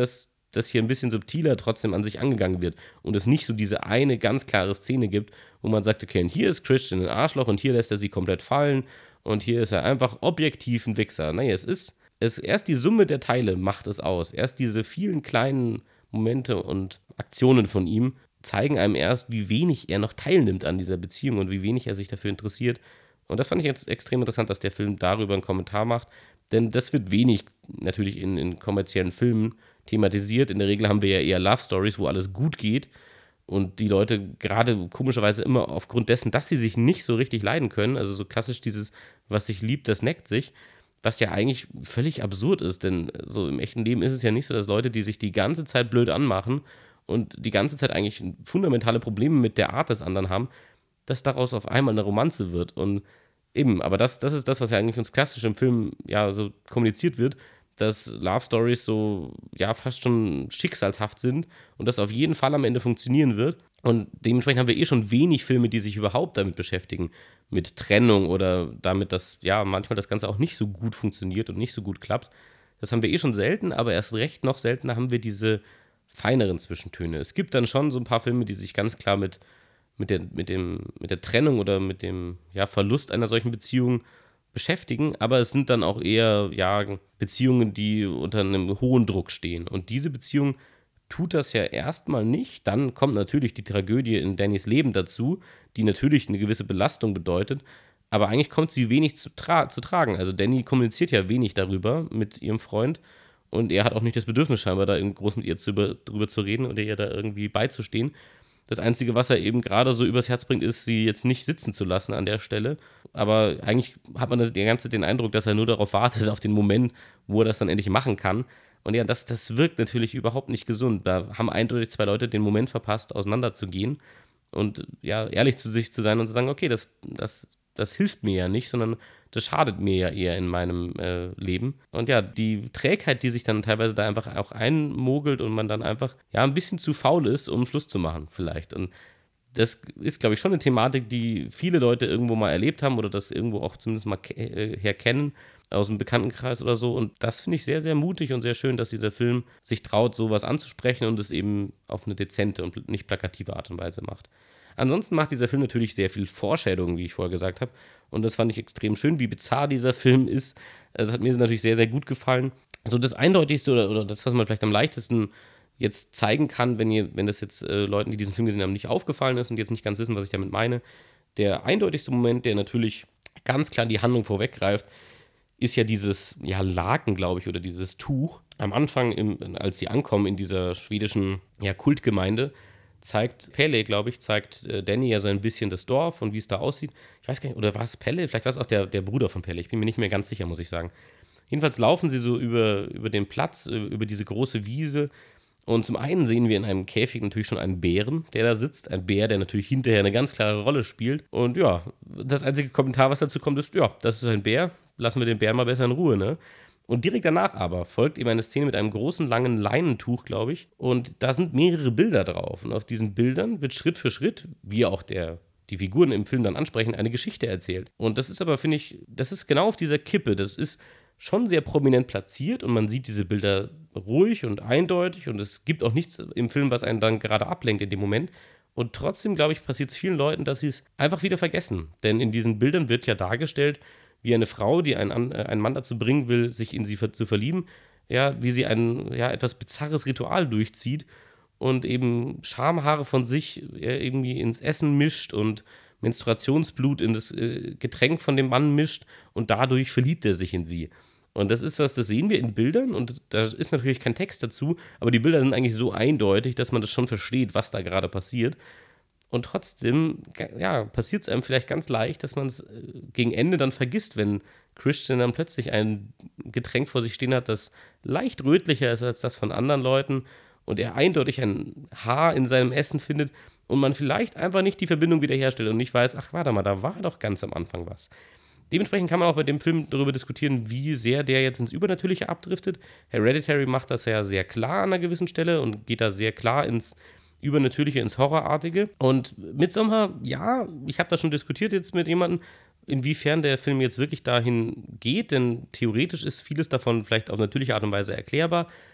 das hier ein bisschen subtiler trotzdem an sich angegangen wird und es nicht so diese eine ganz klare Szene gibt, wo man sagt, okay, und hier ist Christian ein Arschloch und hier lässt er sie komplett fallen und hier ist er einfach objektiv ein Wichser. Naja, es ist, es erst die Summe der Teile macht es aus. Erst diese vielen kleinen Momente und Aktionen von ihm zeigen einem erst, wie wenig er noch teilnimmt an dieser Beziehung und wie wenig er sich dafür interessiert. Und das fand ich jetzt extrem interessant, dass der Film darüber einen Kommentar macht, denn das wird wenig natürlich in, in kommerziellen Filmen thematisiert. In der Regel haben wir ja eher Love Stories, wo alles gut geht und die Leute gerade komischerweise immer aufgrund dessen, dass sie sich nicht so richtig leiden können, also so klassisch dieses, was sich liebt, das neckt sich, was ja eigentlich völlig absurd ist, denn so im echten Leben ist es ja nicht so, dass Leute, die sich die ganze Zeit blöd anmachen und die ganze Zeit eigentlich fundamentale Probleme mit der Art des anderen haben, dass daraus auf einmal eine Romanze wird. Und eben, aber das, das ist das, was ja eigentlich uns klassisch im Film ja so kommuniziert wird, dass Love Stories so ja fast schon schicksalshaft sind und das auf jeden Fall am Ende funktionieren wird. Und dementsprechend haben wir eh schon wenig Filme, die sich überhaupt damit beschäftigen, mit Trennung oder damit, dass ja manchmal das Ganze auch nicht so gut funktioniert und nicht so gut klappt. Das haben wir eh schon selten, aber erst recht noch seltener haben wir diese feineren Zwischentöne. Es gibt dann schon so ein paar Filme, die sich ganz klar mit, mit, der, mit, dem, mit der Trennung oder mit dem ja, Verlust einer solchen Beziehung beschäftigen, aber es sind dann auch eher ja, Beziehungen, die unter einem hohen Druck stehen. Und diese Beziehung tut das ja erstmal nicht. Dann kommt natürlich die Tragödie in Dannys Leben dazu, die natürlich eine gewisse Belastung bedeutet, aber eigentlich kommt sie wenig zu, tra- zu tragen. Also Danny kommuniziert ja wenig darüber mit ihrem Freund und er hat auch nicht das Bedürfnis scheinbar, da groß mit ihr zu, drüber zu reden oder ihr da irgendwie beizustehen. Das Einzige, was er eben gerade so übers Herz bringt, ist, sie jetzt nicht sitzen zu lassen an der Stelle. Aber eigentlich hat man das, die ganze den Eindruck, dass er nur darauf wartet, auf den Moment, wo er das dann endlich machen kann. Und ja, das, das wirkt natürlich überhaupt nicht gesund. Da haben eindeutig zwei Leute den Moment verpasst, auseinanderzugehen und ja, ehrlich zu sich zu sein und zu sagen, okay, das, das, das hilft mir ja nicht, sondern das schadet mir ja eher in meinem äh, Leben. Und ja, die Trägheit, die sich dann teilweise da einfach auch einmogelt und man dann einfach ja ein bisschen zu faul ist, um Schluss zu machen vielleicht. Und das ist, glaube ich, schon eine Thematik, die viele Leute irgendwo mal erlebt haben oder das irgendwo auch zumindest mal ke- äh, herkennen aus dem Bekanntenkreis oder so. Und das finde ich sehr, sehr mutig und sehr schön, dass dieser Film sich traut, sowas anzusprechen und es eben auf eine dezente und nicht plakative Art und Weise macht. Ansonsten macht dieser Film natürlich sehr viel Foreshadowing, wie ich vorher gesagt habe. Und das fand ich extrem schön, wie bizarr dieser Film ist. Es hat mir natürlich sehr, sehr gut gefallen. Also das Eindeutigste oder, oder das, was man vielleicht am leichtesten jetzt zeigen kann, wenn, ihr, wenn das jetzt äh, Leuten, die diesen Film gesehen haben, nicht aufgefallen ist und jetzt nicht ganz wissen, was ich damit meine. Der eindeutigste Moment, der natürlich ganz klar die Handlung vorweggreift, ist ja dieses ja, Laken, glaube ich, oder dieses Tuch. Am Anfang, im, als sie ankommen in dieser schwedischen ja, Kultgemeinde, zeigt Pelle, glaube ich, zeigt äh, Danny ja so ein bisschen das Dorf und wie es da aussieht. Ich weiß gar nicht, oder war es Pelle? Vielleicht war es auch der, der Bruder von Pelle. Ich bin mir nicht mehr ganz sicher, muss ich sagen. Jedenfalls laufen sie so über, über den Platz, über diese große Wiese. Und zum einen sehen wir in einem Käfig natürlich schon einen Bären, der da sitzt. Ein Bär, der natürlich hinterher eine ganz klare Rolle spielt. Und ja, das einzige Kommentar, was dazu kommt, ist, ja, das ist ein Bär. Lassen wir den Bären mal besser in Ruhe, ne? Und direkt danach aber folgt eben eine Szene mit einem großen, langen Leinentuch, glaube ich. Und da sind mehrere Bilder drauf. Und auf diesen Bildern wird Schritt für Schritt, wie auch der, die Figuren im Film dann ansprechen, eine Geschichte erzählt. Und das ist aber, finde ich, das ist genau auf dieser Kippe. Das ist schon sehr prominent platziert und man sieht diese Bilder ruhig und eindeutig. Und es gibt auch nichts im Film, was einen dann gerade ablenkt in dem Moment. Und trotzdem, glaube ich, passiert es vielen Leuten, dass sie es einfach wieder vergessen. Denn in diesen Bildern wird ja dargestellt, wie eine Frau, die einen, einen Mann dazu bringen will, sich in sie ver- zu verlieben, ja, wie sie ein ja, etwas bizarres Ritual durchzieht und eben Schamhaare von sich ja, irgendwie ins Essen mischt und Menstruationsblut in das äh, Getränk von dem Mann mischt und dadurch verliebt er sich in sie. Und das ist was, das sehen wir in Bildern und da ist natürlich kein Text dazu, aber die Bilder sind eigentlich so eindeutig, dass man das schon versteht, was da gerade passiert. Und trotzdem, ja, passiert es einem vielleicht ganz leicht, dass man es gegen Ende dann vergisst, wenn Christian dann plötzlich ein Getränk vor sich stehen hat, das leicht rötlicher ist als das von anderen Leuten und er eindeutig ein Haar in seinem Essen findet und man vielleicht einfach nicht die Verbindung wiederherstellt und nicht weiß, ach, warte mal, da war doch ganz am Anfang was. Dementsprechend kann man auch bei dem Film darüber diskutieren, wie sehr der jetzt ins Übernatürliche abdriftet. Hereditary macht das ja sehr klar an einer gewissen Stelle und geht da sehr klar ins Übernatürliche, ins Horrorartige. Und Midsommar, ja, ich habe da schon diskutiert jetzt mit jemandem, inwiefern der Film jetzt wirklich dahin geht, denn theoretisch ist vieles davon vielleicht auf natürliche Art und Weise erklärbar.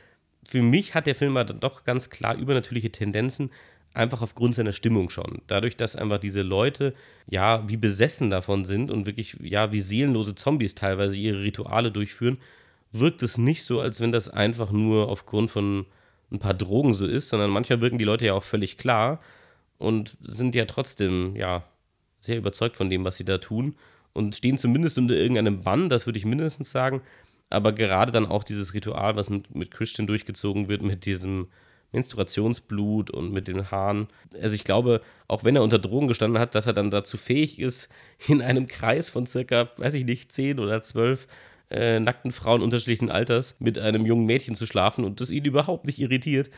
für mich hat der Film dann doch ganz klar übernatürliche Tendenzen, einfach aufgrund seiner Stimmung schon. Dadurch, dass einfach diese Leute, ja, wie besessen davon sind und wirklich, ja, wie seelenlose Zombies teilweise ihre Rituale durchführen, wirkt es nicht so, als wenn das einfach nur aufgrund von ein paar Drogen so ist, sondern manchmal wirken die Leute ja auch völlig klar und sind ja trotzdem, ja, sehr überzeugt von dem, was sie da tun und stehen zumindest unter irgendeinem Bann, das würde ich mindestens sagen. Aber gerade dann auch dieses Ritual, was mit, mit Christian durchgezogen wird, mit diesem Menstruationsblut und mit den Haaren. Also ich glaube, auch wenn er unter Drogen gestanden hat, dass er dann dazu fähig ist, in einem Kreis von circa, weiß ich nicht, zehn oder zwölf äh, nackten Frauen unterschiedlichen Alters mit einem jungen Mädchen zu schlafen und das ihn überhaupt nicht irritiert.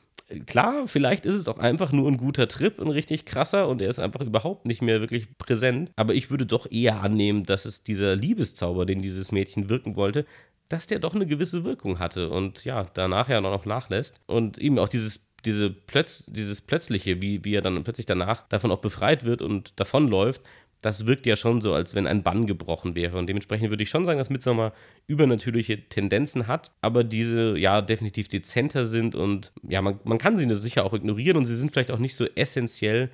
Klar, vielleicht ist es auch einfach nur ein guter Trip, ein richtig krasser und er ist einfach überhaupt nicht mehr wirklich präsent. Aber ich würde doch eher annehmen, dass es dieser Liebeszauber, den dieses Mädchen wirken wollte, dass der doch eine gewisse Wirkung hatte und ja, danach ja noch nachlässt. Und eben auch dieses, diese Plötz, dieses Plötzliche, wie, wie er dann plötzlich danach davon auch befreit wird und davonläuft, das wirkt ja schon so, als wenn ein Bann gebrochen wäre. Und dementsprechend würde ich schon sagen, dass Midsommar übernatürliche Tendenzen hat, aber diese ja definitiv dezenter sind und ja, man, man kann sie sicher auch ignorieren und sie sind vielleicht auch nicht so essentiell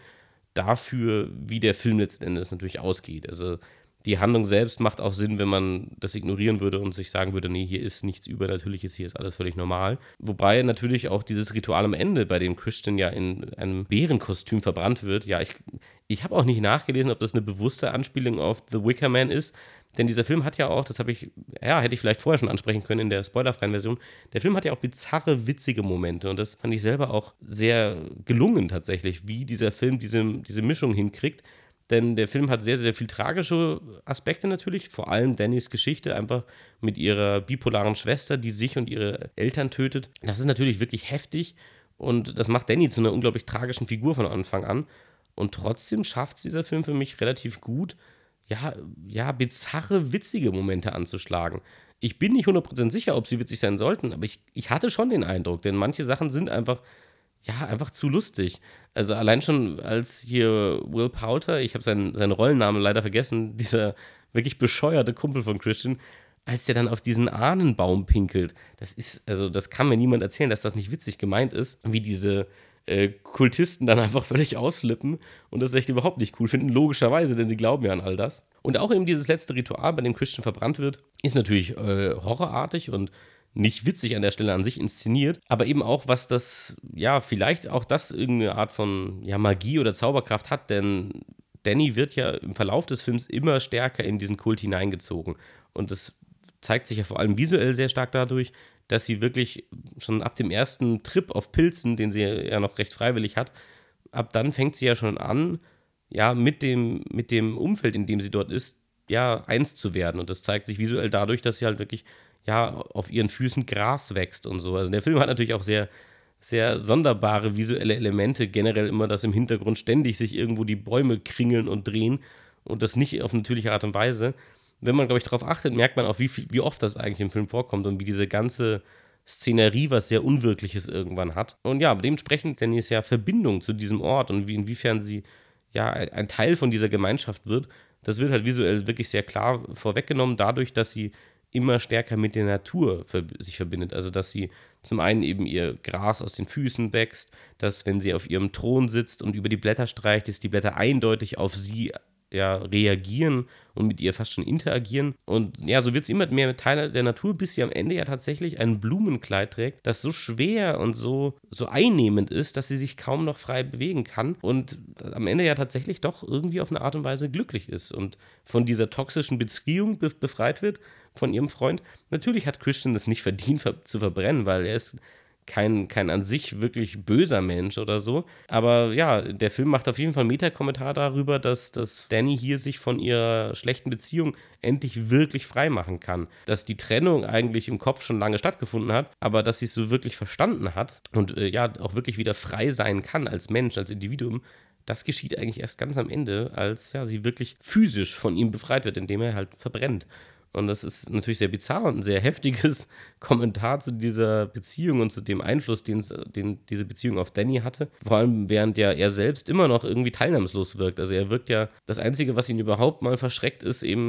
dafür, wie der Film letzten Endes natürlich ausgeht. Also die Handlung selbst macht auch Sinn, wenn man das ignorieren würde und sich sagen würde, nee, hier ist nichts Übernatürliches, hier ist alles völlig normal. Wobei natürlich auch dieses Ritual am Ende, bei dem Christian ja in einem Bärenkostüm verbrannt wird, ja, ich, ich habe auch nicht nachgelesen, ob das eine bewusste Anspielung auf The Wicker Man ist, denn dieser Film hat ja auch, das habe ich, ja, hätte ich vielleicht vorher schon ansprechen können in der spoilerfreien Version, der Film hat ja auch bizarre, witzige Momente und das fand ich selber auch sehr gelungen tatsächlich, wie dieser Film diese, diese Mischung hinkriegt. Denn der Film hat sehr, sehr viel tragische Aspekte natürlich, vor allem Dannys Geschichte, einfach mit ihrer bipolaren Schwester, die sich und ihre Eltern tötet. Das ist natürlich wirklich heftig und das macht Danny zu einer unglaublich tragischen Figur von Anfang an. Und trotzdem schafft es dieser Film für mich relativ gut, ja, ja, bizarre, witzige Momente anzuschlagen. Ich bin nicht hundert Prozent sicher, ob sie witzig sein sollten, aber ich, ich hatte schon den Eindruck, denn manche Sachen sind einfach ja, einfach zu lustig. Also allein schon als hier Will Poulter, ich habe seinen, seinen Rollennamen leider vergessen, dieser wirklich bescheuerte Kumpel von Christian, als der dann auf diesen Ahnenbaum pinkelt. Das ist, also das kann mir niemand erzählen, dass das nicht witzig gemeint ist, wie diese äh, Kultisten dann einfach völlig ausflippen und das echt überhaupt nicht cool finden, logischerweise, denn sie glauben ja an all das. Und auch eben dieses letzte Ritual, bei dem Christian verbrannt wird, ist natürlich äh, horrorartig und nicht witzig an der Stelle an sich inszeniert, aber eben auch, was das, ja, vielleicht auch das irgendeine Art von ja, Magie oder Zauberkraft hat, denn Danny wird ja im Verlauf des Films immer stärker in diesen Kult hineingezogen und das zeigt sich ja vor allem visuell sehr stark dadurch, dass sie wirklich schon ab dem ersten Trip auf Pilzen, den sie ja noch recht freiwillig hat, ab dann fängt sie ja schon an, ja, mit dem, mit dem Umfeld, in dem sie dort ist, ja, eins zu werden und das zeigt sich visuell dadurch, dass sie halt wirklich ja, auf ihren Füßen Gras wächst und so. Also der Film hat natürlich auch sehr, sehr sonderbare visuelle Elemente, generell immer, dass im Hintergrund ständig sich irgendwo die Bäume kringeln und drehen und das nicht auf natürliche Art und Weise. Wenn man, glaube ich, darauf achtet, merkt man auch, wie, viel, wie oft das eigentlich im Film vorkommt und wie diese ganze Szenerie was sehr Unwirkliches irgendwann hat. Und ja, dementsprechend denn ist ja Verbindung zu diesem Ort und wie, inwiefern sie ja ein Teil von dieser Gemeinschaft wird, das wird halt visuell wirklich sehr klar vorweggenommen, dadurch, dass sie immer stärker mit der Natur sich verbindet. Also, dass sie zum einen eben ihr Gras aus den Füßen wächst, dass, wenn sie auf ihrem Thron sitzt und über die Blätter streicht, dass die Blätter eindeutig auf sie ja, reagieren und mit ihr fast schon interagieren. Und ja, so wird sie immer mehr Teil der Natur, bis sie am Ende ja tatsächlich ein Blumenkleid trägt, das so schwer und so, so einnehmend ist, dass sie sich kaum noch frei bewegen kann und am Ende ja tatsächlich doch irgendwie auf eine Art und Weise glücklich ist und von dieser toxischen Beziehung befreit wird von ihrem Freund. Natürlich hat Christian das nicht verdient ver- zu verbrennen, weil er ist kein, kein an sich wirklich böser Mensch oder so. Aber ja, der Film macht auf jeden Fall einen Meta-Kommentar darüber, dass, dass Danny hier sich von ihrer schlechten Beziehung endlich wirklich frei machen kann. Dass die Trennung eigentlich im Kopf schon lange stattgefunden hat, aber dass sie es so wirklich verstanden hat und äh, ja auch wirklich wieder frei sein kann als Mensch, als Individuum. Das geschieht eigentlich erst ganz am Ende, als ja, sie wirklich physisch von ihm befreit wird, indem er halt verbrennt. Und das ist natürlich sehr bizarr und ein sehr heftiges Kommentar zu dieser Beziehung und zu dem Einfluss, den diese Beziehung auf Danny hatte. Vor allem, während ja er selbst immer noch irgendwie teilnahmslos wirkt. Also er wirkt ja, das Einzige, was ihn überhaupt mal verschreckt, ist eben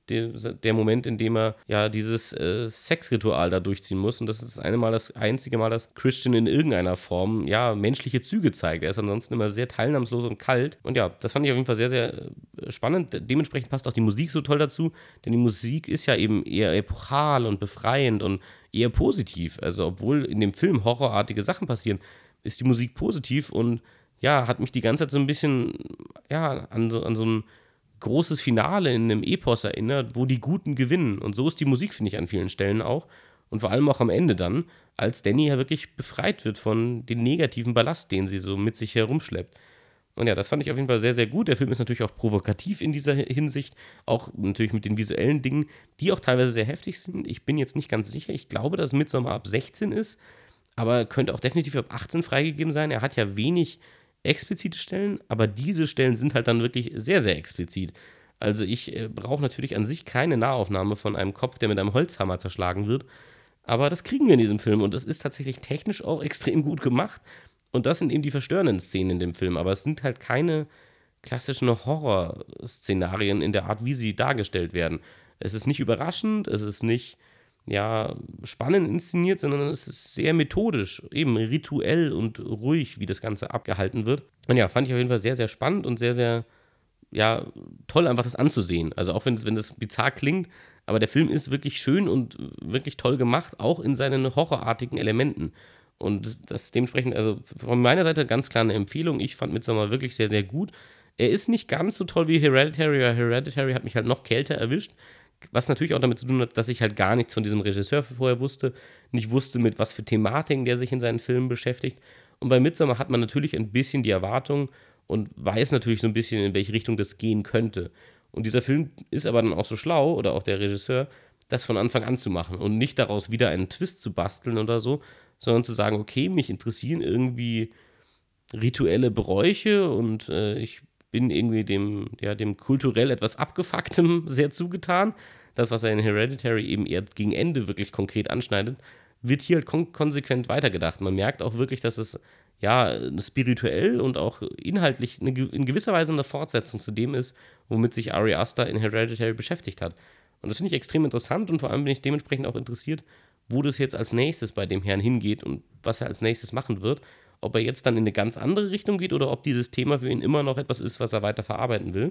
der, der Moment, in dem er ja dieses äh, Sexritual da durchziehen muss. Und das ist das eine Mal, das einzige Mal, dass Christian in irgendeiner Form ja menschliche Züge zeigt. Er ist ansonsten immer sehr teilnahmslos und kalt. Und ja, das fand ich auf jeden Fall sehr, sehr äh, spannend. Dementsprechend passt auch die Musik so toll dazu, denn die Musik ist ja eben eher epochal und befreiend und eher positiv. Also obwohl in dem Film horrorartige Sachen passieren, ist die Musik positiv und ja, hat mich die ganze Zeit so ein bisschen ja, an so, an so ein großes Finale in einem Epos erinnert, wo die Guten gewinnen. Und so ist die Musik, finde ich, an vielen Stellen auch. Und vor allem auch am Ende dann, als Danny ja wirklich befreit wird von dem negativen Ballast, den sie so mit sich herumschleppt. Und ja, das fand ich auf jeden Fall sehr, sehr gut. Der Film ist natürlich auch provokativ in dieser Hinsicht, auch natürlich mit den visuellen Dingen, die auch teilweise sehr heftig sind. Ich bin jetzt nicht ganz sicher. Ich glaube, dass Midsommar ab sechzehn ist, aber könnte auch definitiv ab achtzehn freigegeben sein. Er hat ja wenig explizite Stellen, aber diese Stellen sind halt dann wirklich sehr, sehr explizit. Also ich äh, brauche natürlich an sich keine Nahaufnahme von einem Kopf, der mit einem Holzhammer zerschlagen wird, aber das kriegen wir in diesem Film und das ist tatsächlich technisch auch extrem gut gemacht und das sind eben die verstörenden Szenen in dem Film, aber es sind halt keine klassischen Horrorszenarien in der Art, wie sie dargestellt werden. Es ist nicht überraschend, es ist nicht ja, spannend inszeniert, sondern es ist sehr methodisch, eben rituell und ruhig, wie das Ganze abgehalten wird. Und ja, fand ich auf jeden Fall sehr, sehr spannend und sehr, sehr, ja, toll, einfach das anzusehen. Also auch wenn es, wenn das bizarr klingt, aber der Film ist wirklich schön und wirklich toll gemacht, auch in seinen horrorartigen Elementen. Und das dementsprechend, also von meiner Seite ganz klar eine Empfehlung. Ich fand Midsommar wirklich sehr, sehr gut. Er ist nicht ganz so toll wie Hereditary, weil Hereditary hat mich halt noch kälter erwischt. Was natürlich auch damit zu tun hat, dass ich halt gar nichts von diesem Regisseur vorher wusste, nicht wusste, mit was für Thematiken der sich in seinen Filmen beschäftigt. Und bei Midsommar hat man natürlich ein bisschen die Erwartung und weiß natürlich so ein bisschen, in welche Richtung das gehen könnte. Und dieser Film ist aber dann auch so schlau, oder auch der Regisseur, das von Anfang an zu machen und nicht daraus wieder einen Twist zu basteln oder so, sondern zu sagen, okay, mich interessieren irgendwie rituelle Bräuche und äh, ich bin irgendwie dem, ja, dem kulturell etwas Abgefucktem sehr zugetan. Das, was er in Hereditary eben eher gegen Ende wirklich konkret anschneidet, wird hier halt kon- konsequent weitergedacht. Man merkt auch wirklich, dass es ja spirituell und auch inhaltlich eine, in gewisser Weise eine Fortsetzung zu dem ist, womit sich Ari Aster in Hereditary beschäftigt hat. Und das finde ich extrem interessant und vor allem bin ich dementsprechend auch interessiert, wo das jetzt als nächstes bei dem Herrn hingeht und was er als nächstes machen wird. Ob er jetzt dann in eine ganz andere Richtung geht oder ob dieses Thema für ihn immer noch etwas ist, was er weiter verarbeiten will.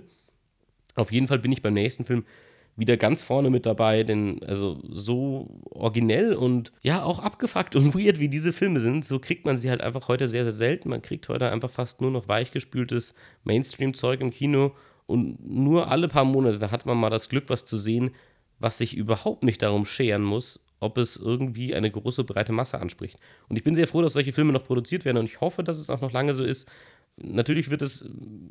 Auf jeden Fall bin ich beim nächsten Film wieder ganz vorne mit dabei, denn also so originell und ja auch abgefuckt und weird wie diese Filme sind, so kriegt man sie halt einfach heute sehr, sehr selten. Man kriegt heute einfach fast nur noch weichgespültes Mainstream-Zeug im Kino und nur alle paar Monate hat man mal das Glück, was zu sehen, was sich überhaupt nicht darum scheren muss, ob es irgendwie eine große, breite Masse anspricht. Und ich bin sehr froh, dass solche Filme noch produziert werden und ich hoffe, dass es auch noch lange so ist. Natürlich wird es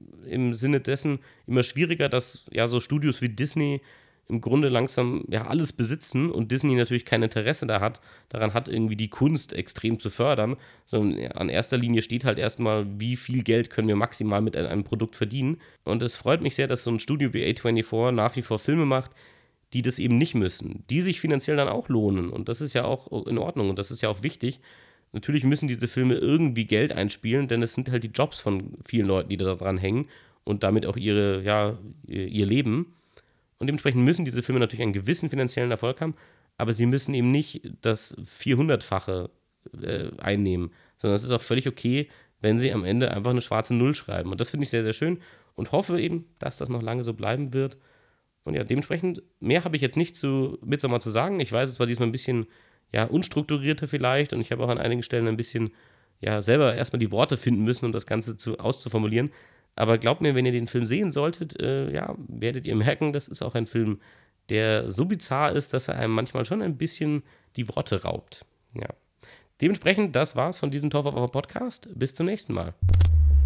im Sinne dessen immer schwieriger, dass ja so Studios wie Disney im Grunde langsam ja alles besitzen und Disney natürlich kein Interesse da hat, daran hat, irgendwie die Kunst extrem zu fördern, sondern ja, an erster Linie steht halt erstmal, wie viel Geld können wir maximal mit einem Produkt verdienen. Und es freut mich sehr, dass so ein Studio wie A vierundzwanzig nach wie vor Filme macht, die das eben nicht müssen, die sich finanziell dann auch lohnen. Und das ist ja auch in Ordnung und das ist ja auch wichtig. Natürlich müssen diese Filme irgendwie Geld einspielen, denn es sind halt die Jobs von vielen Leuten, die da dran hängen und damit auch ihre, ja, ihr Leben. Und dementsprechend müssen diese Filme natürlich einen gewissen finanziellen Erfolg haben, aber sie müssen eben nicht das vierhundertfache äh, einnehmen, sondern es ist auch völlig okay, wenn sie am Ende einfach eine schwarze Null schreiben. Und das finde ich sehr, sehr schön und hoffe eben, dass das noch lange so bleiben wird. Und ja, dementsprechend, mehr habe ich jetzt nicht zu Midsommar zu sagen. Ich weiß, es war diesmal ein bisschen ja, unstrukturierter vielleicht und ich habe auch an einigen Stellen ein bisschen ja, selber erstmal die Worte finden müssen, um das Ganze zu, auszuformulieren. Aber glaubt mir, wenn ihr den Film sehen solltet, äh, ja, werdet ihr merken, das ist auch ein Film, der so bizarr ist, dass er einem manchmal schon ein bisschen die Worte raubt. Ja. Dementsprechend, das war's von diesem Torf auf Podcast. Bis zum nächsten Mal.